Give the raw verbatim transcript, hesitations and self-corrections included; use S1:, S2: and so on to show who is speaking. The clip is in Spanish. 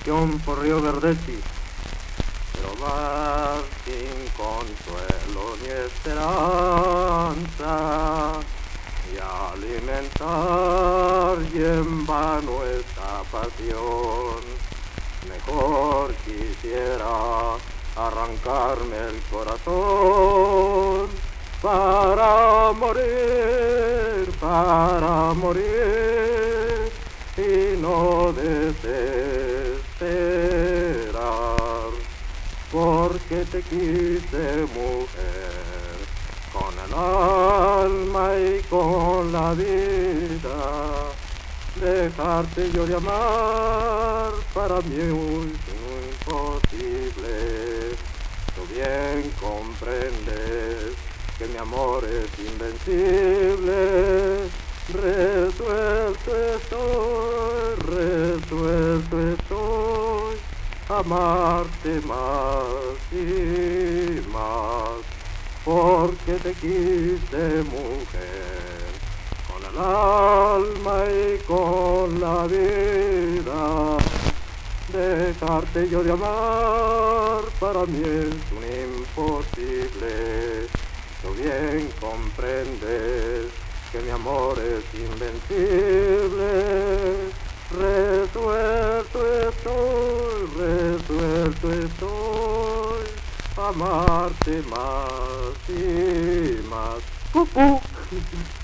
S1: pasión por Río Verdechi, pero más sin consuelo ni esperanza, y alimentar y en vano esta pasión, mejor quisiera arrancarme el corazón para morir, para morir y no desesperar, porque te quise, mujer, con el alma y con la vida. Dejarte yo de amar para mí es imposible. Tú bien comprendes que mi amor es invencible. Resuelto estoy, resuelto estoy a amarte más y más, porque te quise, mujer, con el alma y con la vida. Dejarte yo de amar para mí es un imposible. Tú bien comprendes que mi amor es invencible. Resuelto estoy, resuelto estoy a amarte más y más. ¡Cucú!